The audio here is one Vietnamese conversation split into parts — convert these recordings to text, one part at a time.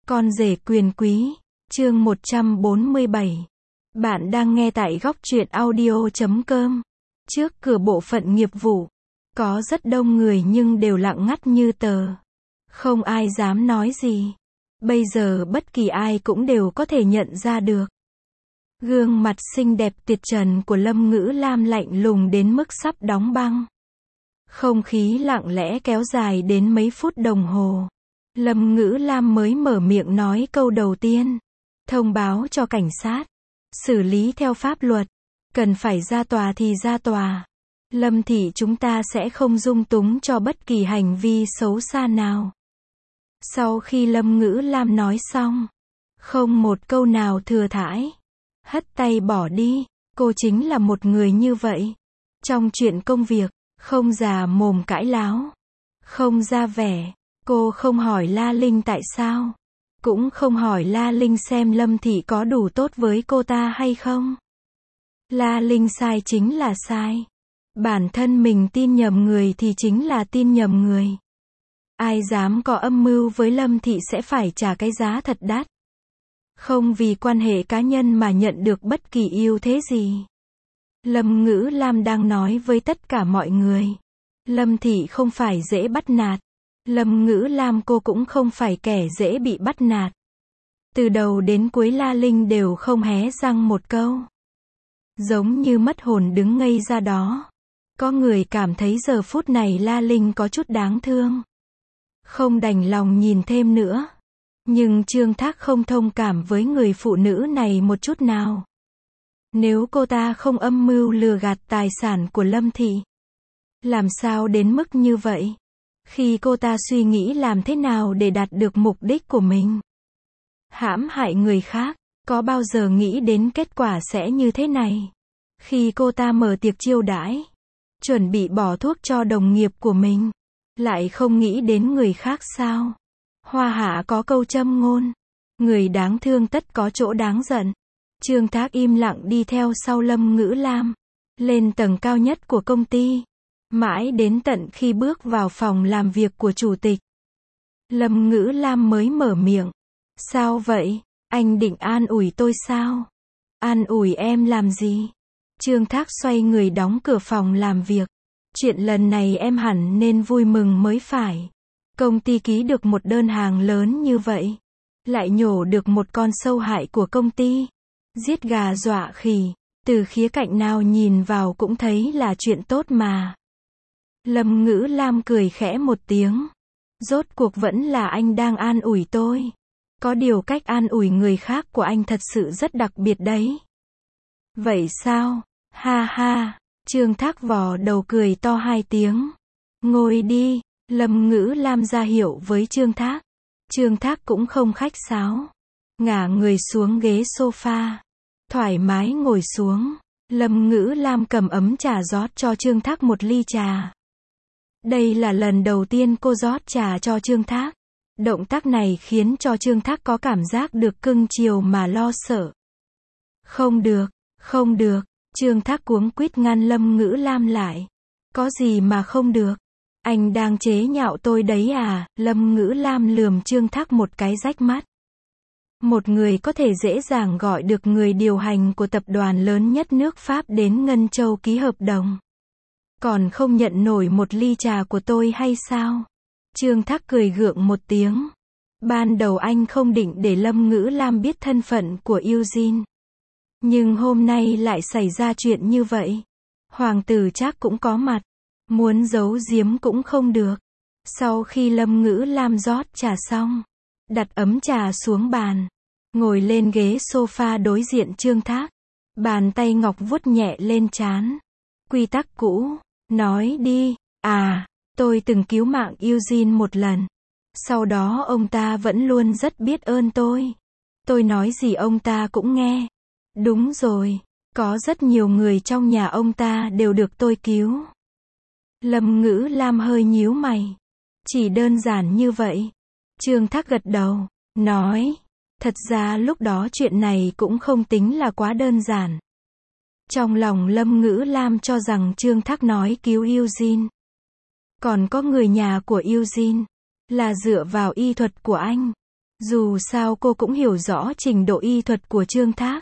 Con rể quyền quý, chương 147. Bạn đang nghe tại góc truyện audio.com. Trước cửa bộ phận nghiệp vụ, có rất đông người nhưng đều lặng ngắt như tờ. Không ai dám nói gì. Bây giờ bất kỳ ai cũng đều có thể nhận ra được. Gương mặt xinh đẹp tuyệt trần của Lâm Ngữ Lam lạnh lùng đến mức sắp đóng băng. Không khí lặng lẽ kéo dài đến mấy phút đồng hồ. Lâm Ngữ Lam mới mở miệng nói câu đầu tiên. Thông báo cho cảnh sát. Xử lý theo pháp luật. Cần phải ra tòa thì ra tòa. Lâm thị chúng ta sẽ không dung túng cho bất kỳ hành vi xấu xa nào. Sau khi Lâm Ngữ Lam nói xong, không một câu nào thừa thãi. Hất tay bỏ đi. Cô chính là một người như vậy. Trong chuyện công việc, không già mồm cãi láo. Không ra vẻ. Cô không hỏi La Linh tại sao. Cũng không hỏi La Linh xem Lâm thị có đủ tốt với cô ta hay không. La Linh sai chính là sai. Bản thân mình tin nhầm người thì chính là tin nhầm người. Ai dám có âm mưu với Lâm thị sẽ phải trả cái giá thật đắt. Không vì quan hệ cá nhân mà nhận được bất kỳ ưu thế gì. Lâm Ngữ Lam đang nói với tất cả mọi người. Lâm thị không phải dễ bắt nạt. Lâm Ngữ Lam cô cũng không phải kẻ dễ bị bắt nạt. Từ đầu đến cuối La Linh đều không hé răng một câu. Giống như mất hồn đứng ngây ra đó. Có người cảm thấy giờ phút này La Linh có chút đáng thương. Không đành lòng nhìn thêm nữa. Nhưng Trương Thác không thông cảm với người phụ nữ này một chút nào. Nếu cô ta không âm mưu lừa gạt tài sản của Lâm thị, làm sao đến mức như vậy? Khi cô ta suy nghĩ làm thế nào để đạt được mục đích của mình, hãm hại người khác, có bao giờ nghĩ đến kết quả sẽ như thế này? Khi cô ta mở tiệc chiêu đãi, chuẩn bị bỏ thuốc cho đồng nghiệp của mình, lại không nghĩ đến người khác sao? Hoa hạ có câu châm ngôn, người đáng thương tất có chỗ đáng giận. Trương Thác im lặng đi theo sau Lâm Ngữ Lam, lên tầng cao nhất của công ty. Mãi đến tận khi bước vào phòng làm việc của chủ tịch, Lâm Ngữ Lam mới mở miệng. Sao vậy? Anh định an ủi tôi sao? An ủi em làm gì? Trương Thác xoay người đóng cửa phòng làm việc. Chuyện lần này em hẳn nên vui mừng mới phải. Công ty ký được một đơn hàng lớn như vậy. Lại nhổ được một con sâu hại của công ty. Giết gà dọa khỉ. Từ khía cạnh nào nhìn vào cũng thấy là chuyện tốt mà. Lâm Ngữ Lam cười khẽ một tiếng. Rốt cuộc vẫn là anh đang an ủi tôi. Có điều cách an ủi người khác của anh thật sự rất đặc biệt đấy. Vậy sao? Ha ha. Trương Thác vò đầu cười to hai tiếng. Ngồi đi. Lâm Ngữ Lam ra hiệu với Trương Thác. Trương Thác cũng không khách sáo. Ngả người xuống ghế sofa. Thoải mái ngồi xuống. Lâm Ngữ Lam cầm ấm trà rót cho Trương Thác một ly trà. Đây là lần đầu tiên cô rót trà cho Trương Thác. Động tác này khiến cho Trương Thác có cảm giác được cưng chiều mà lo sợ. Không được, không được. Trương Thác cuống quýt ngăn Lâm Ngữ Lam lại. Có gì mà không được? Anh đang chế nhạo tôi đấy à? Lâm Ngữ Lam lườm Trương Thác một cái rách mắt. Một người có thể dễ dàng gọi được người điều hành của tập đoàn lớn nhất nước Pháp đến Ngân Châu ký hợp đồng. Còn không nhận nổi một ly trà của tôi hay sao? Trương Thác cười gượng một tiếng. Ban đầu anh không định để Lâm Ngữ Lam biết thân phận của Eugene. Nhưng hôm nay lại xảy ra chuyện như vậy. Hoàng tử Trác cũng có mặt. Muốn giấu giếm cũng không được. Sau khi Lâm Ngữ Lam rót trà xong, đặt ấm trà xuống bàn, ngồi lên ghế sofa đối diện Trương Thác. Bàn tay ngọc vuốt nhẹ lên trán. Quy tắc cũ. Nói đi. À, tôi từng cứu mạng Eugene một lần. Sau đó ông ta vẫn luôn rất biết ơn tôi. Tôi nói gì ông ta cũng nghe. Đúng rồi. Có rất nhiều người trong nhà ông ta đều được tôi cứu. Lâm Ngữ Lam hơi nhíu mày. Chỉ đơn giản như vậy. Trương Thác gật đầu. Nói. Thật ra lúc đó chuyện này cũng không tính là quá đơn giản. Trong lòng Lâm Ngữ Lam cho rằng Trương Thác nói cứu Eugene. Còn có người nhà của Eugene. Là dựa vào y thuật của anh. Dù sao cô cũng hiểu rõ trình độ y thuật của Trương Thác.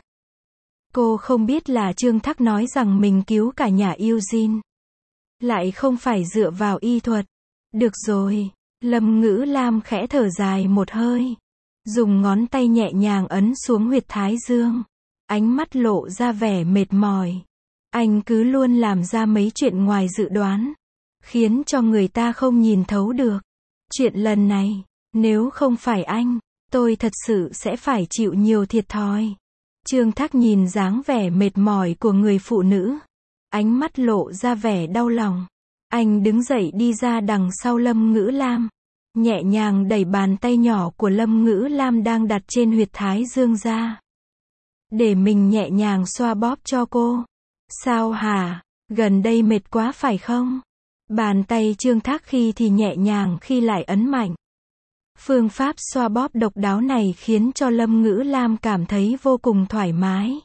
Cô không biết là Trương Thác nói rằng mình cứu cả nhà Eugene. Lại không phải dựa vào y thuật. Được rồi. Lâm Ngữ Lam khẽ thở dài một hơi. Dùng ngón tay nhẹ nhàng ấn xuống huyệt thái dương. Ánh mắt lộ ra vẻ mệt mỏi. Anh cứ luôn làm ra mấy chuyện ngoài dự đoán. Khiến cho người ta không nhìn thấu được. Chuyện lần này, nếu không phải anh, tôi thật sự sẽ phải chịu nhiều thiệt thòi. Trương Thác nhìn dáng vẻ mệt mỏi của người phụ nữ. Ánh mắt lộ ra vẻ đau lòng. Anh đứng dậy đi ra đằng sau Lâm Ngữ Lam. Nhẹ nhàng đẩy bàn tay nhỏ của Lâm Ngữ Lam đang đặt trên huyệt thái dương ra. Để mình nhẹ nhàng xoa bóp cho cô. Sao hả? Gần đây mệt quá phải không? Bàn tay Trương Thác khi thì nhẹ nhàng khi lại ấn mạnh. Phương pháp xoa bóp độc đáo này khiến cho Lâm Ngữ Lam cảm thấy vô cùng thoải mái.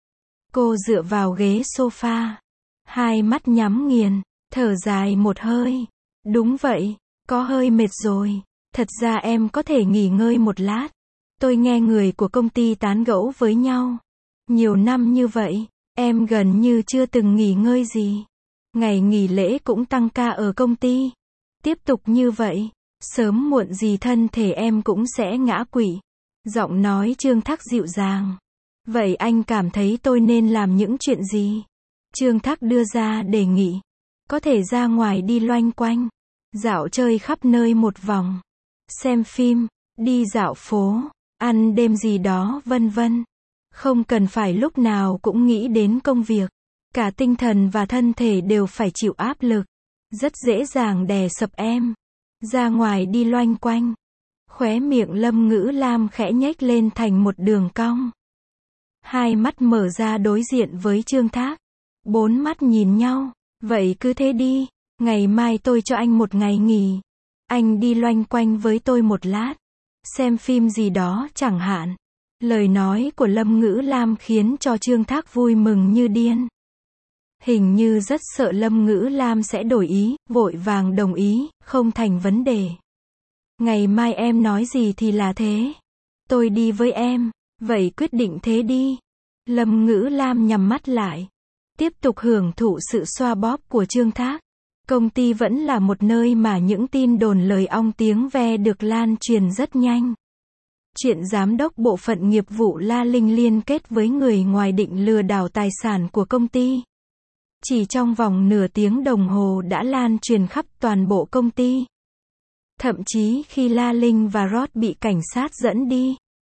Cô dựa vào ghế sofa. Hai mắt nhắm nghiền, thở dài một hơi. Đúng vậy, có hơi mệt rồi. Thật ra em có thể nghỉ ngơi một lát. Tôi nghe người của công ty tán gẫu với nhau. Nhiều năm như vậy, em gần như chưa từng nghỉ ngơi gì. Ngày nghỉ lễ cũng tăng ca ở công ty. Tiếp tục như vậy, sớm muộn gì thân thể em cũng sẽ ngã quỵ. Giọng nói Trương Thác dịu dàng. Vậy anh cảm thấy tôi nên làm những chuyện gì? Trương Thác đưa ra đề nghị. Có thể ra ngoài đi loanh quanh. Dạo chơi khắp nơi một vòng. Xem phim, đi dạo phố, ăn đêm gì đó vân vân. Không cần phải lúc nào cũng nghĩ đến công việc. Cả tinh thần và thân thể đều phải chịu áp lực. Rất dễ dàng đè sập em. Ra ngoài đi loanh quanh. Khóe miệng Lâm Ngữ Lam khẽ nhếch lên thành một đường cong. Hai mắt mở ra đối diện với Trương Thác. Bốn mắt nhìn nhau. Vậy cứ thế đi. Ngày mai tôi cho anh một ngày nghỉ. Anh đi loanh quanh với tôi một lát. Xem phim gì đó chẳng hạn. Lời nói của Lâm Ngữ Lam khiến cho Trương Thác vui mừng như điên. Hình như rất sợ Lâm Ngữ Lam sẽ đổi ý, vội vàng đồng ý, không thành vấn đề. Ngày mai em nói gì thì là thế. Tôi đi với em, vậy quyết định thế đi. Lâm Ngữ Lam nhắm mắt lại. Tiếp tục hưởng thụ sự xoa bóp của Trương Thác. Công ty vẫn là một nơi mà những tin đồn lời ong tiếng ve được lan truyền rất nhanh. Chuyện giám đốc bộ phận nghiệp vụ La Linh liên kết với người ngoài định lừa đảo tài sản của công ty. Chỉ trong vòng nửa tiếng đồng hồ đã lan truyền khắp toàn bộ công ty. Thậm chí khi La Linh và Rod bị cảnh sát dẫn đi,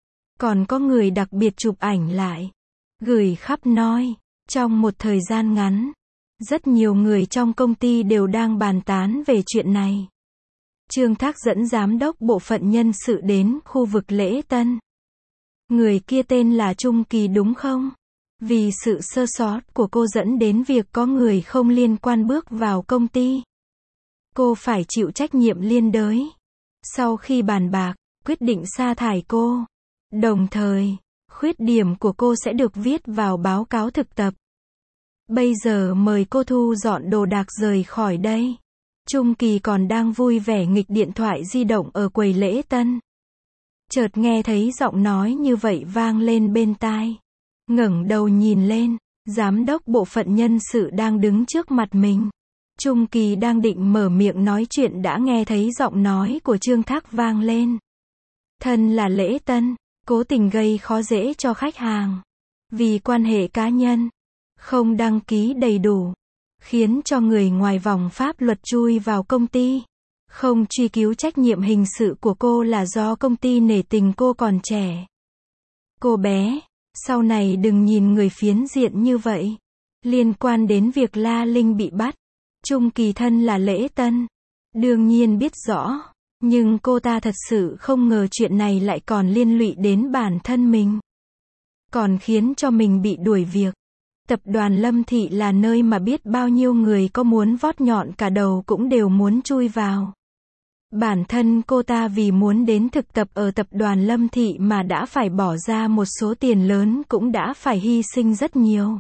còn có người đặc biệt chụp ảnh lại, gửi khắp nơi. Trong một thời gian ngắn, rất nhiều người trong công ty đều đang bàn tán về chuyện này. Trương Thác dẫn giám đốc bộ phận nhân sự đến khu vực lễ tân. Người kia tên là Trung Kỳ đúng không? Vì sự sơ sót của cô dẫn đến việc có người không liên quan bước vào công ty. Cô phải chịu trách nhiệm liên đới. Sau khi bàn bạc, quyết định sa thải cô. Đồng thời, khuyết điểm của cô sẽ được viết vào báo cáo thực tập. Bây giờ mời cô thu dọn đồ đạc rời khỏi đây. Trung Kỳ còn đang vui vẻ nghịch điện thoại di động ở quầy lễ tân. Chợt nghe thấy giọng nói như vậy vang lên bên tai. Ngẩng đầu nhìn lên, giám đốc bộ phận nhân sự đang đứng trước mặt mình. Trung Kỳ đang định mở miệng nói chuyện đã nghe thấy giọng nói của Trương Thác vang lên. Thân là lễ tân, cố tình gây khó dễ cho khách hàng. Vì quan hệ cá nhân, không đăng ký đầy đủ, khiến cho người ngoài vòng pháp luật chui vào công ty. Không truy cứu trách nhiệm hình sự của cô là do công ty nể tình cô còn trẻ. Cô bé, sau này đừng nhìn người phiến diện như vậy. Liên quan đến việc La Linh bị bắt, Trung Kỳ thân là lễ tân, đương nhiên biết rõ, nhưng cô ta thật sự không ngờ chuyện này lại còn liên lụy đến bản thân mình. Còn khiến cho mình bị đuổi việc. Tập đoàn Lâm Thị là nơi mà biết bao nhiêu người có muốn vót nhọn cả đầu cũng đều muốn chui vào. Bản thân cô ta vì muốn đến thực tập ở tập đoàn Lâm Thị mà đã phải bỏ ra một số tiền lớn cũng đã phải hy sinh rất nhiều.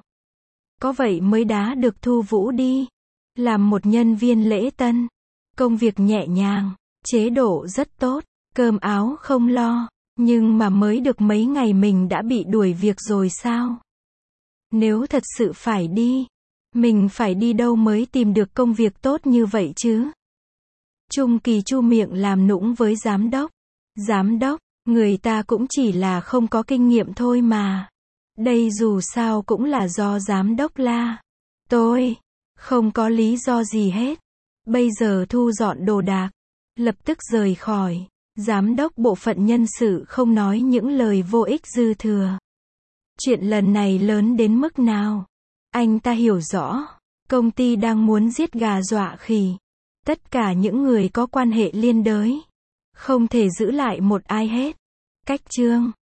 Có vậy mới đá được Thu Vũ đi. Làm một nhân viên lễ tân. Công việc nhẹ nhàng, chế độ rất tốt, cơm áo không lo, Nhưng mà mới được mấy ngày mình đã bị đuổi việc rồi sao? Nếu thật sự phải đi, mình phải đi đâu mới tìm được công việc tốt như vậy chứ? Trung Kỳ chu miệng làm nũng với giám đốc. Giám đốc, người ta cũng chỉ là không có kinh nghiệm thôi mà. Đây dù sao cũng là do giám đốc la. Tôi không có lý do gì hết. Bây giờ thu dọn đồ đạc, lập tức rời khỏi. Giám đốc bộ phận nhân sự không nói những lời vô ích dư thừa. Chuyện lần này lớn đến mức nào? Anh ta hiểu rõ. Công ty đang muốn giết gà dọa khỉ. Tất cả những người có quan hệ liên đới. Không thể giữ lại một ai hết. Cách chương